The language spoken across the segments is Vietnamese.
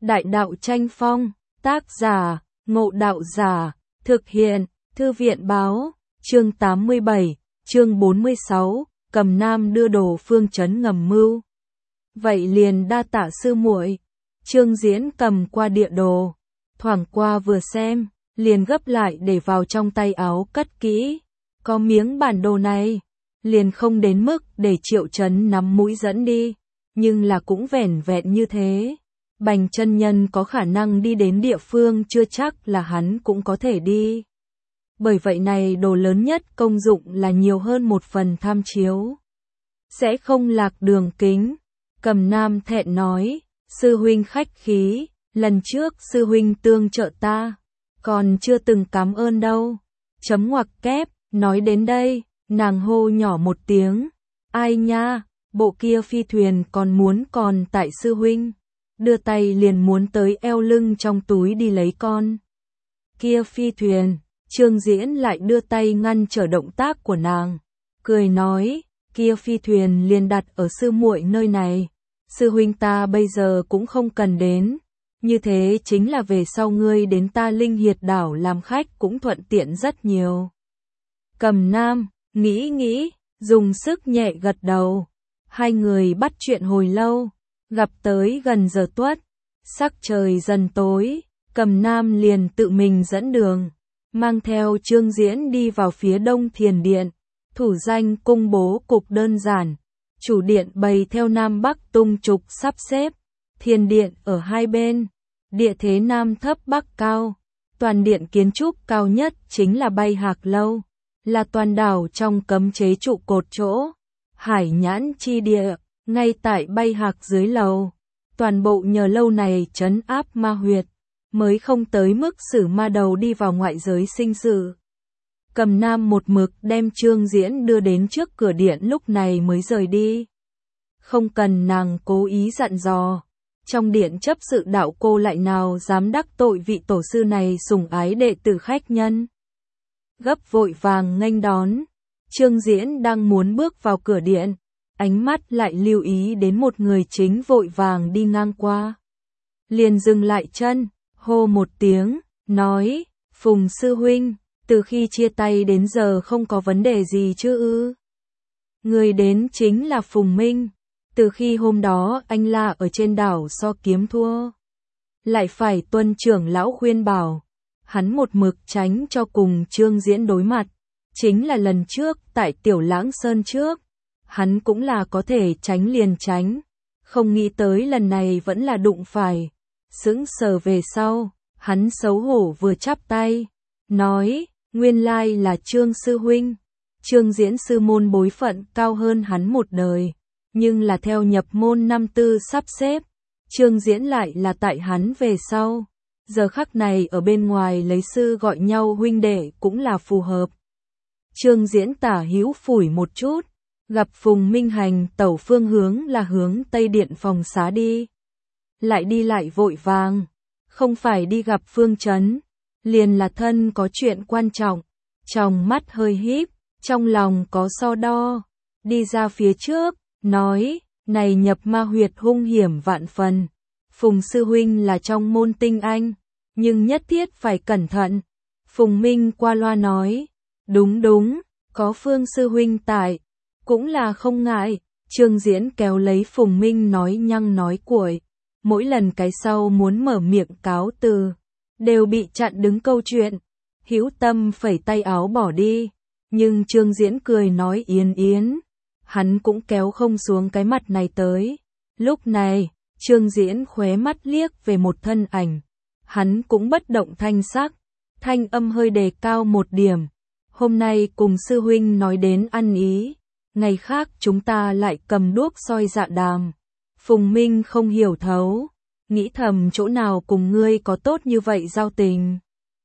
Đại đạo tranh phong, tác giả, Ngộ Đạo Giả, thực hiện, Thư viện báo, chương 87, chương 46, Cầm Nam đưa đồ phương trấn ngầm mưu. Vậy liền đa tạ sư muội. Trương Diễn cầm qua địa đồ, thoảng qua vừa xem, liền gấp lại để vào trong tay áo cất kỹ. Có miếng bản đồ này, liền không đến mức để Triệu Chấn nắm mũi dẫn đi, nhưng là cũng vẻn vẹn như thế. Bành chân nhân có khả năng đi đến địa phương chưa chắc là hắn cũng có thể đi. Bởi vậy này đồ lớn nhất công dụng là nhiều hơn một phần tham chiếu. Sẽ không lạc đường kính. Cầm Nam thẹn nói, sư huynh khách khí, lần trước sư huynh tương trợ ta, còn chưa từng cảm ơn đâu. Chấm ngoặc kép, nói đến đây, nàng hô nhỏ một tiếng, ai nha, bộ kia phi thuyền còn tại sư huynh. Đưa tay liền muốn tới eo lưng trong túi đi lấy con kia phi thuyền. Trương Diễn lại đưa tay ngăn trở động tác của nàng, cười nói, kia phi thuyền liền đặt ở sư muội nơi này, sư huynh ta bây giờ cũng không cần đến, như thế chính là về sau ngươi đến ta Linh Hiệt đảo làm khách cũng thuận tiện rất nhiều. Cầm Nam nghĩ, dùng sức nhẹ gật đầu. Hai người bắt chuyện hồi lâu, gặp tới gần giờ tuất, sắc trời dần tối, Cầm Nam liền tự mình dẫn đường, mang theo Trương Diễn đi vào phía đông thiền điện. Thủ danh cung bố cục đơn giản, chủ điện bày theo nam bắc tung trục sắp xếp, thiền điện ở hai bên, địa thế nam thấp bắc cao. Toàn điện kiến trúc cao nhất chính là Bay Hạc Lâu, là toàn đảo trong cấm chế trụ cột chỗ. Hải nhãn chi địa, ngay tại Bay Hạc dưới lầu. Toàn bộ nhờ lâu này trấn áp ma huyệt, mới không tới mức xử ma đầu đi vào ngoại giới sinh sự. Cầm Nam một mực đem Trương Diễn đưa đến trước cửa điện lúc này mới rời đi. Không cần nàng cố ý dặn dò, trong điện chấp sự đạo cô lại nào dám đắc tội vị tổ sư này sủng ái đệ tử khách nhân. Gấp vội vàng nghênh đón, Trương Diễn đang muốn bước vào cửa điện, ánh mắt lại lưu ý đến một người chính vội vàng đi ngang qua. Liền dừng lại chân, hô một tiếng, nói, Phùng sư huynh, từ khi chia tay đến giờ không có vấn đề gì chứ ư? Người đến chính là Phùng Minh, từ khi hôm đó anh la ở trên đảo so kiếm thua, lại phải tuân trưởng lão khuyên bảo, hắn một mực tránh cho cùng Trương Diễn đối mặt, chính là lần trước tại Tiểu Lãng Sơn trước, hắn cũng là có thể tránh liền tránh, không nghĩ tới lần này vẫn là đụng phải. Sững sờ về sau, hắn xấu hổ vừa chắp tay, nói, nguyên lai là Trương sư huynh. Trương Diễn sư môn bối phận cao hơn hắn một đời, nhưng là theo nhập môn năm tư sắp xếp, Trương Diễn lại là tại hắn về sau. Giờ khắc này ở bên ngoài lấy sư gọi nhau huynh đệ cũng là phù hợp. Trương Diễn tả hữu phủi một chút, gặp Phùng Minh hành tẩu phương hướng là hướng Tây Điện phòng xá đi. Đi lại vội vàng, không phải đi gặp Phương Trấn, liền là thân có chuyện quan trọng. Trong mắt hơi híp, trong lòng có so đo, đi ra phía trước, nói, này nhập ma huyệt hung hiểm vạn phần. Phùng sư huynh là trong môn tinh anh, nhưng nhất thiết phải cẩn thận. Phùng Minh qua loa nói, đúng, có Phương sư huynh tại, cũng là không ngại. Trương Diễn kéo lấy Phùng Minh nói nhăng nói cuội, mỗi lần cái sau muốn mở miệng cáo từ, đều bị chặn đứng câu chuyện. Hữu tâm phẩy tay áo bỏ đi, nhưng Trương Diễn cười nói yến, hắn cũng kéo không xuống cái mặt này tới. Lúc này, Trương Diễn khóe mắt liếc về một thân ảnh, hắn cũng bất động thanh sắc, thanh âm hơi đề cao một điểm. Hôm nay cùng sư huynh nói đến ăn ý, ngày khác chúng ta lại cầm đuốc soi dạ đàm. Phùng Minh không hiểu thấu, nghĩ thầm chỗ nào cùng ngươi có tốt như vậy giao tình.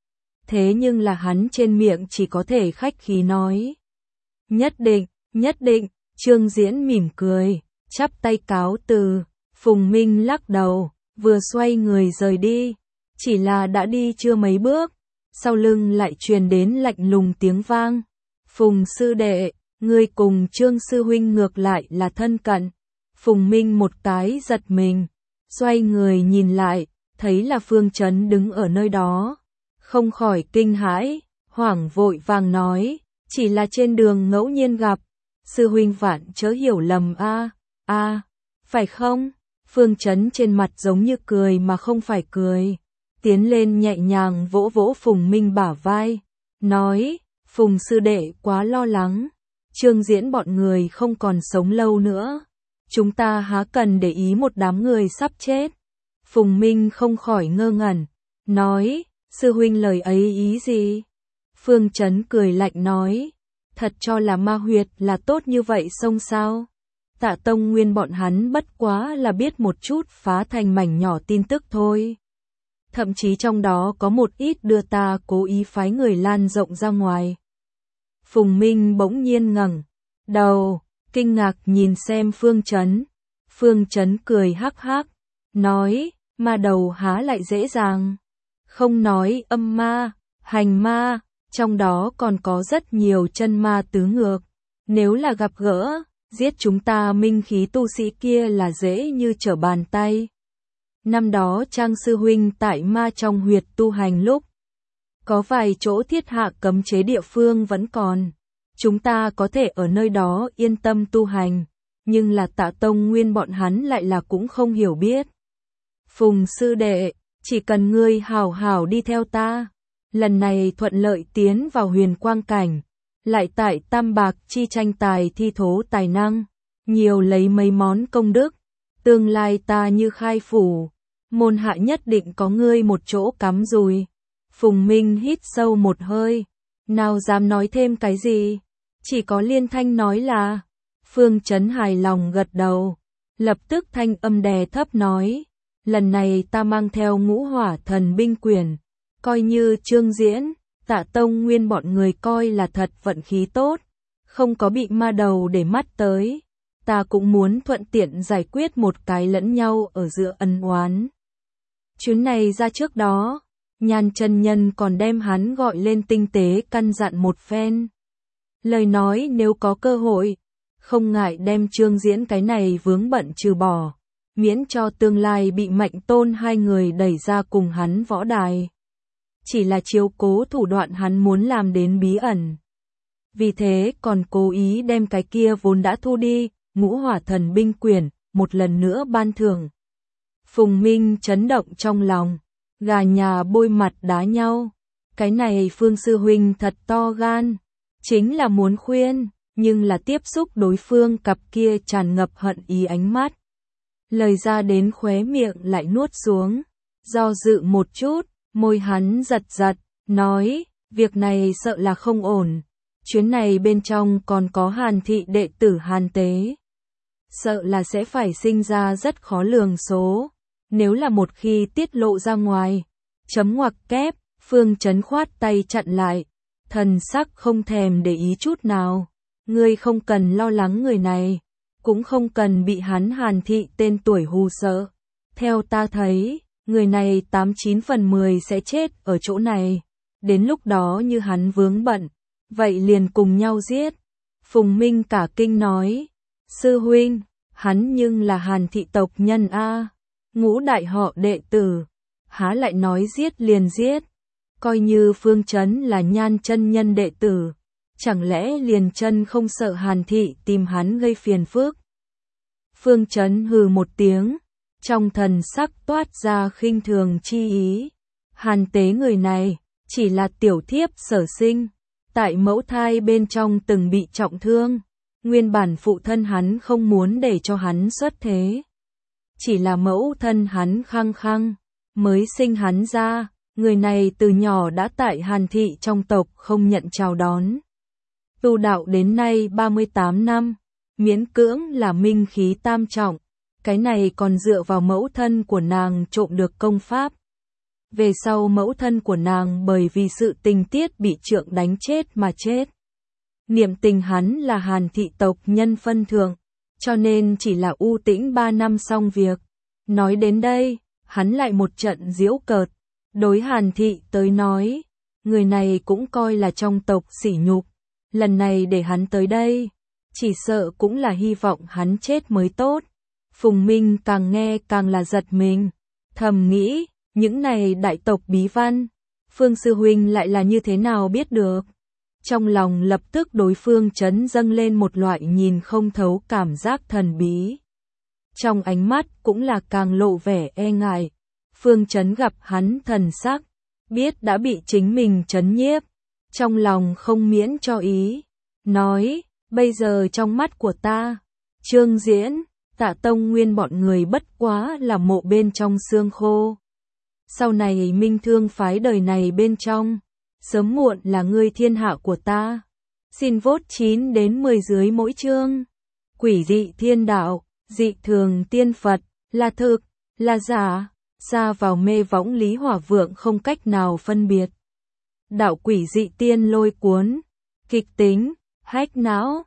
Thế nhưng là hắn trên miệng chỉ có thể khách khí nói. Nhất định, Trương Diễn mỉm cười, chắp tay cáo từ. Phùng Minh lắc đầu, vừa xoay người rời đi, chỉ là đã đi chưa mấy bước, sau lưng lại truyền đến lạnh lùng tiếng vang. Phùng sư đệ, ngươi cùng Trương sư huynh ngược lại là thân cận. Phùng Minh một cái giật mình, xoay người nhìn lại, thấy là Phương Chấn đứng ở nơi đó, không khỏi kinh hãi, hoảng vội vàng nói, chỉ là trên đường ngẫu nhiên gặp, sư huynh vạn chớ hiểu lầm phải không? Phương Chấn trên mặt giống như cười mà không phải cười, tiến lên nhẹ nhàng vỗ vỗ Phùng Minh bả vai, nói, Phùng sư đệ quá lo lắng, Trương Diễn bọn người không còn sống lâu nữa, chúng ta há cần để ý một đám người sắp chết. Phùng Minh không khỏi ngơ ngẩn, nói, sư huynh lời ấy ý gì? Phương Chấn cười lạnh nói, thật cho là ma huyệt là tốt như vậy xong sao? Tạ Tông Nguyên bọn hắn bất quá là biết một chút phá thành mảnh nhỏ tin tức thôi. Thậm chí trong đó có một ít đưa ta cố ý phái người lan rộng ra ngoài. Phùng Minh bỗng nhiên ngẩng đầu, kinh ngạc nhìn xem Phương Chấn. Phương Chấn cười hắc hắc, nói, ma đầu há lại dễ dàng. Không nói âm ma, hành ma, trong đó còn có rất nhiều chân ma tứ ngược. Nếu là gặp gỡ, giết chúng ta minh khí tu sĩ kia là dễ như trở bàn tay. Năm đó Trang sư huynh tại ma trong huyệt tu hành lúc, có vài chỗ thiết hạ cấm chế địa phương vẫn còn. Chúng ta có thể ở nơi đó yên tâm tu hành, nhưng là Tạ Tông Nguyên bọn hắn lại là cũng không hiểu biết. Phùng sư đệ, chỉ cần ngươi hảo hảo đi theo ta, lần này thuận lợi tiến vào huyền quang cảnh, lại tại Tam Bạc chi tranh tài thi thố tài năng, nhiều lấy mấy món công đức, tương lai ta như khai phủ, môn hạ nhất định có ngươi một chỗ cắm rùi. Phùng Minh hít sâu một hơi, nào dám nói thêm cái gì, chỉ có liên thanh nói là. Phương Chấn hài lòng gật đầu, lập tức thanh âm đè thấp nói, lần này ta mang theo Ngũ Hỏa Thần binh quyền, coi như Trương Diễn, Tạ Tông Nguyên bọn người coi là thật vận khí tốt, không có bị ma đầu để mắt tới, ta cũng muốn thuận tiện giải quyết một cái lẫn nhau ở giữa ân oán. Chuyến này ra trước đó, Nhan chân nhân còn đem hắn gọi lên tinh tế căn dặn một phen. Lời nói nếu có cơ hội, không ngại đem Trương Diễn cái này vướng bận trừ bỏ, miễn cho tương lai bị Mạnh Tôn hai người đẩy ra cùng hắn võ đài. Chỉ là chiếu cố thủ đoạn hắn muốn làm đến bí ẩn. Vì thế còn cố ý đem cái kia vốn đã thu đi, Ngũ Hỏa Thần binh quyền, một lần nữa ban thưởng. Phùng Minh chấn động trong lòng, gà nhà bôi mặt đá nhau. Cái này Phương sư huynh thật to gan, chính là muốn khuyên, nhưng là tiếp xúc đối phương cặp kia tràn ngập hận ý ánh mắt. Lời ra đến khóe miệng lại nuốt xuống, do dự một chút, môi hắn giật giật, nói, việc này sợ là không ổn, chuyến này bên trong còn có Hàn thị đệ tử Hàn Tế. Sợ là sẽ phải sinh ra rất khó lường số, nếu là một khi tiết lộ ra ngoài. Chấm ngoặc kép, Phương Chấn khoát tay chặn lại, thần sắc không thèm để ý chút nào. Ngươi không cần lo lắng người này, cũng không cần bị hắn Hàn thị tên tuổi hù sợ. Theo ta thấy, người này 89 phần 10 sẽ chết ở chỗ này. Đến lúc đó như hắn vướng bận, vậy liền cùng nhau giết. Phùng Minh cả kinh nói, sư huynh, hắn nhưng là Hàn thị tộc nhân a, Ngũ đại họ đệ tử, há lại nói giết liền giết. Coi như Phương Chấn là Nhan chân nhân đệ tử, chẳng lẽ liền chân không sợ Hàn thị tìm hắn gây phiền phức. Phương Chấn hừ một tiếng, trong thần sắc toát ra khinh thường chi ý. Hàn Tế người này, chỉ là tiểu thiếp sở sinh, tại mẫu thai bên trong từng bị trọng thương, nguyên bản phụ thân hắn không muốn để cho hắn xuất thế. Chỉ là mẫu thân hắn khăng khăng, mới sinh hắn ra, người này từ nhỏ đã tại Hàn thị trong tộc không nhận chào đón. Tu đạo đến nay 38 năm, miễn cưỡng là minh khí tam trọng, cái này còn dựa vào mẫu thân của nàng trộm được công pháp. Về sau mẫu thân của nàng bởi vì sự tình tiết bị trượng đánh chết mà chết. Niệm tình hắn là Hàn thị tộc nhân phân thượng, cho nên chỉ là u tĩnh 3 năm xong việc. Nói đến đây, hắn lại một trận giễu cợt, đối Hàn thị tới nói, người này cũng coi là trong tộc sỉ nhục, lần này để hắn tới đây, chỉ sợ cũng là hy vọng hắn chết mới tốt. Phùng Minh càng nghe càng là giật mình, thầm nghĩ, những này đại tộc bí văn, Phương sư huynh lại là như thế nào biết được? Trong lòng lập tức đối Phương Chấn dâng lên một loại nhìn không thấu cảm giác thần bí. Trong ánh mắt cũng là càng lộ vẻ e ngại. Phương Chấn gặp hắn thần sắc, biết đã bị chính mình chấn nhiếp, trong lòng không miễn cho ý, nói, bây giờ trong mắt của ta, Trương Diễn, Tạ Tông Nguyên bọn người bất quá là mộ bên trong xương khô. Sau này Minh Thương phái đời này bên trong, sớm muộn là ngươi thiên hạ của ta. Xin vote 9 đến 10 dưới mỗi chương. Quỷ dị thiên đạo, dị thường tiên Phật, là thực, là giả, xa vào mê võng Lý Hỏa Vượng không cách nào phân biệt. Đạo quỷ dị tiên lôi cuốn, kịch tính, hách não,